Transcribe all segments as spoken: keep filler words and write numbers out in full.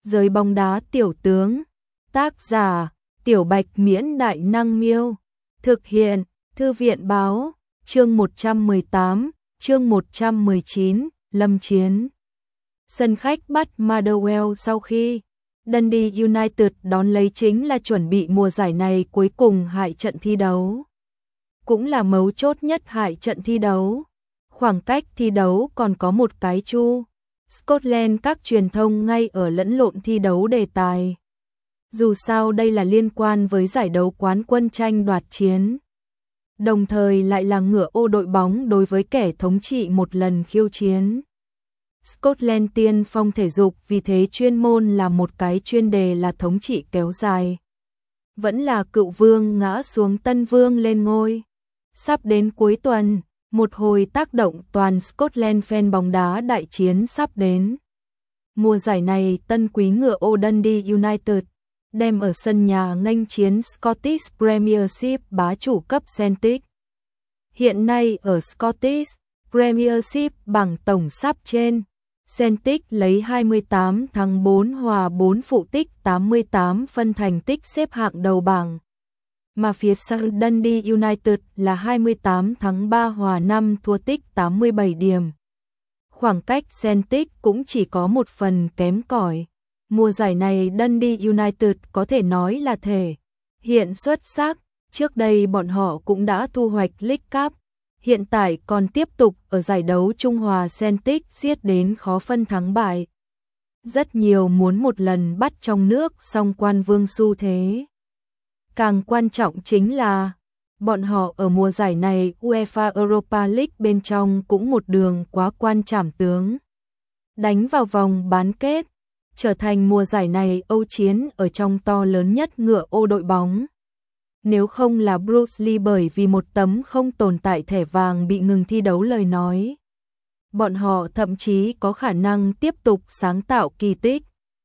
Giới bóng đá tiểu tướng. Tác giả: Tiểu Bạch Miễn Đại Năng Miêu. Thực hiện: Thư viện Báo. Chương một trăm mười tám, chương một trăm mười chín, Lâm Chiến. Sân khách bắt Motherwell sau khi Dundee United đón lấy chính là chuẩn bị mùa giải này cuối cùng hại trận thi đấu. Cũng là mấu chốt nhất hại trận thi đấu. Khoảng cách thi đấu còn có một cái chu. Scotland các truyền thông ngay ở lẫn lộn thi đấu đề tài. Dù sao đây là liên quan với giải đấu quán quân tranh đoạt chiến. Đồng thời lại là ngựa ô đội bóng đối với kẻ thống trị một lần khiêu chiến. Scotland tiên phong thể dục vì thế chuyên môn là một cái chuyên đề là thống trị kéo dài. Vẫn là cựu vương ngã xuống tân vương lên ngôi. Sắp đến cuối tuần, một hồi tác động toàn Scotland fan bóng đá đại chiến sắp đến. Mùa giải này tân quý ngựa ô Dundee United đem ở sân nhà nghênh chiến Scottish Premiership bá chủ cấp Celtic. Hiện nay ở Scottish Premiership bảng tổng sắp trên, Celtic lấy hai mươi tám thắng bốn hòa bốn phụ tích tám mươi tám phân thành tích xếp hạng đầu bảng. Mà phía sau Dundee United là hai mươi tám thắng ba hòa năm thua tích tám mươi bảy điểm. Khoảng cách Celtic cũng chỉ có một phần kém cỏi. Mùa giải này Dundee United có thể nói là thể hiện xuất sắc. Trước đây bọn họ cũng đã thu hoạch League Cup. Hiện tại còn tiếp tục ở giải đấu Trung Hòa Celtic giết đến khó phân thắng bại. Rất nhiều muốn một lần bắt trong nước song quan vương xu thế. Càng quan trọng chính là bọn họ ở mùa giải này UEFA Europa League bên trong cũng một đường quá quan trảm tướng. Đánh vào vòng bán kết, trở thành mùa giải này Âu chiến ở trong to lớn nhất ngựa ô đội bóng. Nếu không là Bruce Lee bởi vì một tấm không tồn tại thẻ vàng bị ngừng thi đấu lời nói, bọn họ thậm chí có khả năng tiếp tục sáng tạo kỳ tích.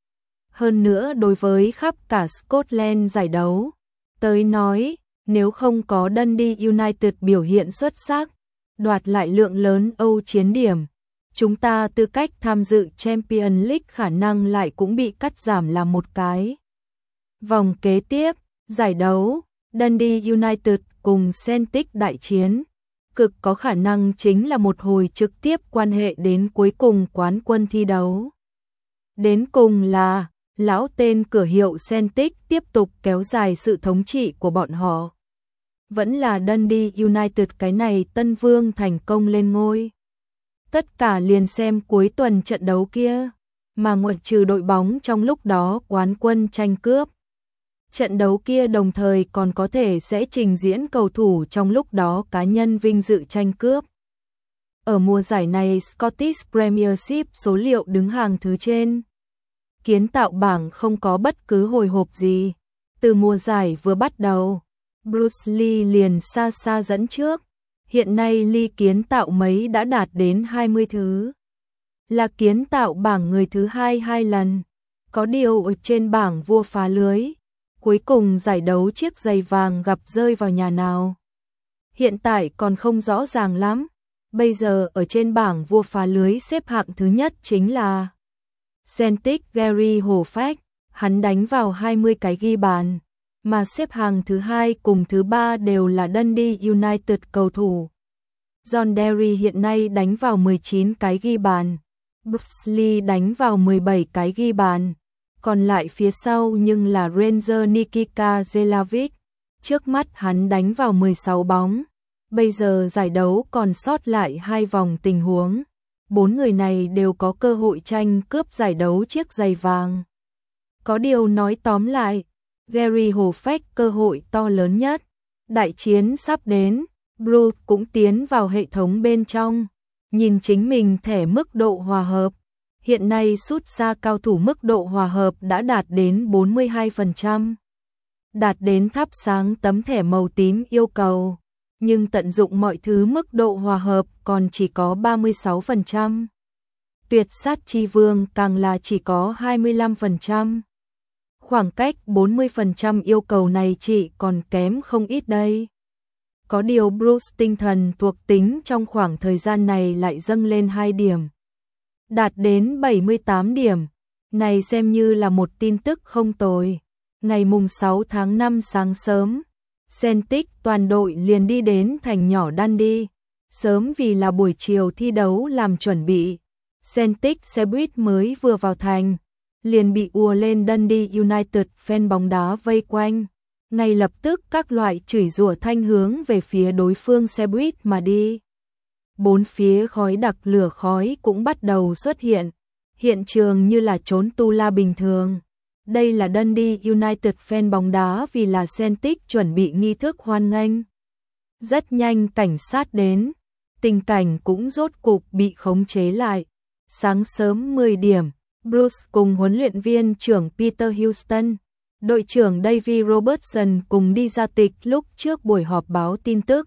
Hơn nữa đối với khắp cả Scotland giải đấu, tới nói, nếu không có Dundee United biểu hiện xuất sắc, đoạt lại lượng lớn Âu chiến điểm, chúng ta tư cách tham dự Champions League khả năng lại cũng bị cắt giảm là một cái. Vòng kế tiếp, giải đấu Dundee United cùng Celtic đại chiến, cực có khả năng chính là một hồi trực tiếp quan hệ đến cuối cùng quán quân thi đấu. Đến cùng là, lão tên cửa hiệu Celtic tiếp tục kéo dài sự thống trị của bọn họ. Vẫn là Dundee United cái này tân vương thành công lên ngôi. Tất cả liền xem cuối tuần trận đấu kia, mà ngoại trừ đội bóng trong lúc đó quán quân tranh cướp. Trận đấu kia đồng thời còn có thể sẽ trình diễn cầu thủ trong lúc đó cá nhân vinh dự tranh cướp. Ở mùa giải này Scottish Premiership số liệu đứng hàng thứ trên. Kiến tạo bảng không có bất cứ hồi hộp gì. Từ mùa giải vừa bắt đầu, Bruce Lee liền xa xa dẫn trước. Hiện nay Lee kiến tạo mấy đã đạt đến hai mươi thứ. Là kiến tạo bảng người thứ hai hai lần. Có điều ở trên bảng vua phá lưới. Cuối cùng giải đấu chiếc giày vàng gặp rơi vào nhà nào. Hiện tại còn không rõ ràng lắm. Bây giờ ở trên bảng vua phá lưới xếp hạng thứ nhất chính là Celtic Gary Hoffack, hắn đánh vào hai mươi cái ghi bàn, mà xếp hạng thứ hai cùng thứ ba đều là Dundee United cầu thủ. John Derry hiện nay đánh vào mười chín cái ghi bàn, Bruce Lee đánh vào mười bảy cái ghi bàn, còn lại phía sau nhưng là Ranger Nikita Zelavic, trước mắt hắn đánh vào mười sáu bóng. Bây giờ giải đấu còn sót lại hai vòng tình huống. Bốn người này đều có cơ hội tranh cướp giải đấu chiếc giày vàng. Có điều nói tóm lại, Gary Hoffack cơ hội to lớn nhất. Đại chiến sắp đến, Bruce cũng tiến vào hệ thống bên trong. Nhìn chính mình thẻ mức độ hòa hợp. Hiện nay sút xa cao thủ mức độ hòa hợp đã đạt đến bốn mươi hai phần trăm. Đạt đến thắp sáng tấm thẻ màu tím yêu cầu. Nhưng tận dụng mọi thứ mức độ hòa hợp còn chỉ có ba mươi sáu phần trăm. Tuyệt sát chi vương càng là chỉ có hai mươi lăm phần trăm. Khoảng cách bốn mươi phần trăm yêu cầu này chỉ còn kém không ít đây. Có điều Bruce tinh thần thuộc tính trong khoảng thời gian này lại dâng lên hai điểm. Đạt đến bảy mươi tám điểm. Này xem như là một tin tức không tồi. Ngày mùng sáu tháng năm sáng sớm, Celtic toàn đội liền đi đến thành nhỏ Dundee. Sớm vì là buổi chiều thi đấu làm chuẩn bị. Celtic xe buýt mới vừa vào thành, liền bị ùa lên Dundee United fan bóng đá vây quanh. Ngay lập tức các loại chửi rủa thanh hướng về phía đối phương xe buýt mà đi. Bốn phía khói đặc lửa khói cũng bắt đầu xuất hiện. Hiện trường như là trốn tu la bình thường. Đây là Dundee United fan bóng đá vì là Celtic chuẩn bị nghi thức hoan nghênh. Rất nhanh cảnh sát đến, tình cảnh cũng rốt cục bị khống chế lại. Sáng sớm mười điểm, Bruce cùng huấn luyện viên trưởng Peter Houston, đội trưởng Davy Robertson cùng đi ra tịch lúc trước buổi họp báo tin tức.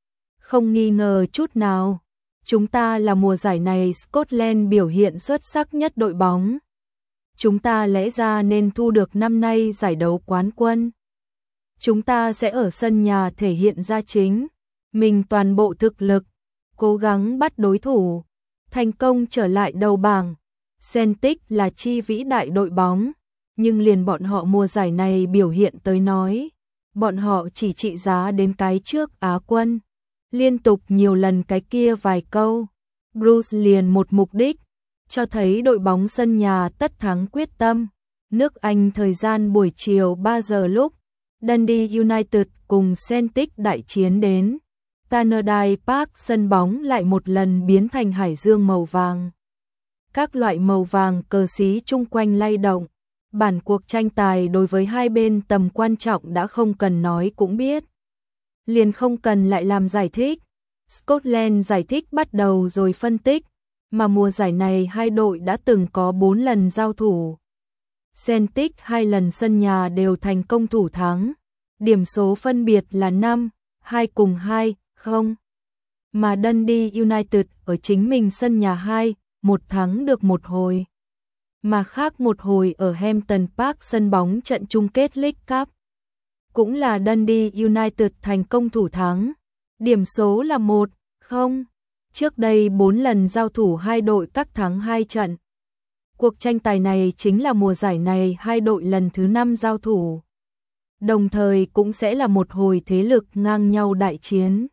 Không nghi ngờ chút nào, chúng ta là mùa giải này Scotland biểu hiện xuất sắc nhất đội bóng. Chúng ta lẽ ra nên thu được năm nay giải đấu quán quân. Chúng ta sẽ ở sân nhà thể hiện ra chính mình toàn bộ thực lực, cố gắng bắt đối thủ, thành công trở lại đầu bảng. Celtic là chi vĩ đại đội bóng, nhưng liền bọn họ mùa giải này biểu hiện tới nói, bọn họ chỉ trị giá đến cái trước Á quân. Liên tục nhiều lần cái kia vài câu, Bruce liền một mục đích, cho thấy đội bóng sân nhà tất thắng quyết tâm. Nước Anh thời gian buổi chiều ba giờ lúc, Dundee United cùng Celtic đại chiến đến. Tannadice Park sân bóng lại một lần biến thành hải dương màu vàng. Các loại màu vàng cờ xí chung quanh lay động. Bản cuộc tranh tài đối với hai bên tầm quan trọng đã không cần nói cũng biết. Liền không cần lại làm giải thích. Scotland giải thích bắt đầu rồi phân tích, mà mùa giải này hai đội đã từng có bốn lần giao thủ. Celtic hai lần sân nhà đều thành công thủ thắng. Điểm số phân biệt là năm, hai cùng hai, không. Mà Dundee United ở chính mình sân nhà hai, một thắng được một hồi. Mà khác một hồi ở Hampton Park sân bóng trận chung kết League Cup. Cũng là Dundee United thành công thủ thắng. Điểm số là một, không. Trước đây bốn lần giao thủ hai đội các thắng hai trận. Cuộc tranh tài này chính là mùa giải này hai đội lần thứ năm giao thủ. Đồng thời cũng sẽ là một hồi thế lực ngang nhau đại chiến.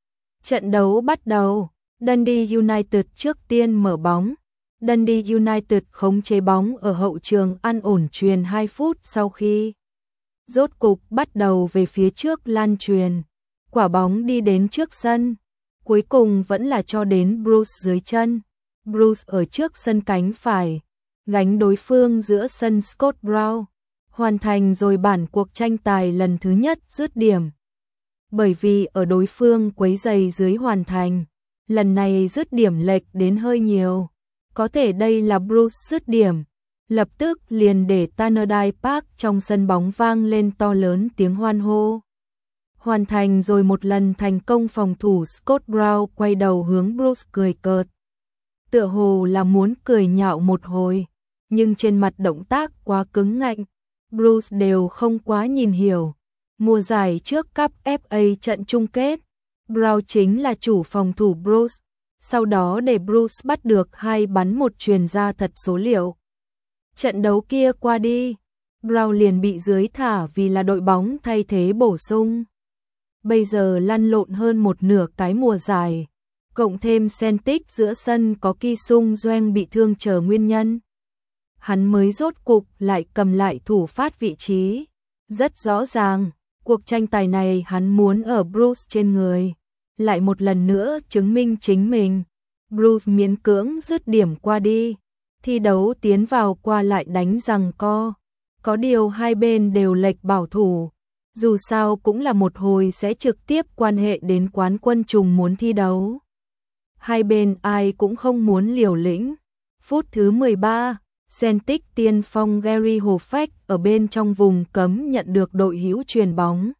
Trận đấu bắt đầu, Dundee United trước tiên mở bóng. Dundee United khống chế bóng ở hậu trường ăn ổn truyền hai phút sau khi rốt cục bắt đầu về phía trước lan truyền. Quả bóng đi đến trước sân, cuối cùng vẫn là cho đến Bruce dưới chân. Bruce ở trước sân cánh phải, gánh đối phương giữa sân Scott Brown, hoàn thành rồi bản cuộc tranh tài lần thứ nhất dứt điểm. Bởi vì ở đối phương quấy giày dưới hoàn thành, lần này dứt điểm lệch đến hơi nhiều. Có thể đây là Bruce dứt điểm, lập tức liền để Tannadice Park trong sân bóng vang lên to lớn tiếng hoan hô. Hoàn thành rồi một lần thành công phòng thủ, Scott Brown quay đầu hướng Bruce cười cợt. Tựa hồ là muốn cười nhạo một hồi, nhưng trên mặt động tác quá cứng ngạnh, Bruce đều không quá nhìn hiểu. Mùa giải trước Cup ép a trận chung kết, Brown chính là chủ phòng thủ Bruce, sau đó để Bruce bắt được hai bắn một chuyền ra thật số liệu. Trận đấu kia qua đi, Brown liền bị dưới thả vì là đội bóng thay thế bổ sung. Bây giờ lăn lộn hơn một nửa cái mùa giải, cộng thêm Celtic giữa sân có Ki Sung Joeng bị thương chờ nguyên nhân. Hắn mới rốt cục lại cầm lại thủ phát vị trí. Rất rõ ràng, cuộc tranh tài này hắn muốn ở Bruce trên người. Lại một lần nữa chứng minh chính mình. Bruce miễn cưỡng dứt điểm qua đi. Thi đấu tiến vào qua lại đánh giằng co. Có điều hai bên đều lệch bảo thủ. Dù sao cũng là một hồi sẽ trực tiếp quan hệ đến quán quân trùng muốn thi đấu. Hai bên ai cũng không muốn liều lĩnh. Phút thứ mười ba, Celtic tiên phong Gary Hoffack ở bên trong vùng cấm nhận được đội hữu chuyền bóng.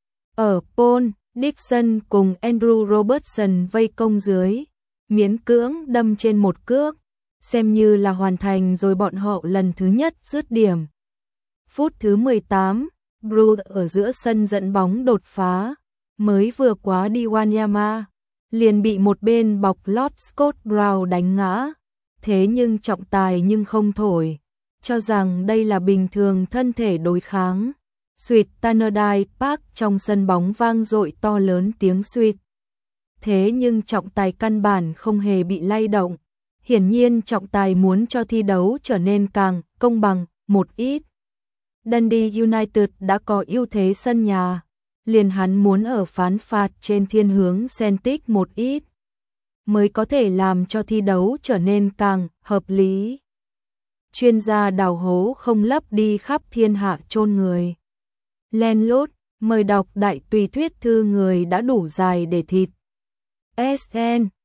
Ở Paul Dixon cùng Andrew Robertson vây công dưới, miễn cưỡng đâm trên một cước, xem như là hoàn thành rồi bọn họ lần thứ nhất dứt điểm. Phút thứ mười tám, Bruce ở giữa sân dẫn bóng đột phá, mới vừa quá đi Wanyama, liền bị một bên bọc lót Scott Brown đánh ngã. Thế nhưng trọng tài nhưng không thổi, cho rằng đây là bình thường thân thể đối kháng. Suýt Tannerdie Park trong sân bóng vang dội to lớn tiếng suýt. Thế nhưng trọng tài căn bản không hề bị lay động. Hiển nhiên trọng tài muốn cho thi đấu trở nên càng công bằng một ít. Dundee United đã có ưu thế sân nhà, liền hắn muốn ở phán phạt trên thiên hướng Celtic một ít, mới có thể làm cho thi đấu trở nên càng hợp lý. Chuyên gia đào hố không lấp đi khắp thiên hạ chôn người. Len lút, mời đọc đại tùy thuyết thư người đã đủ dài để thịt. ét en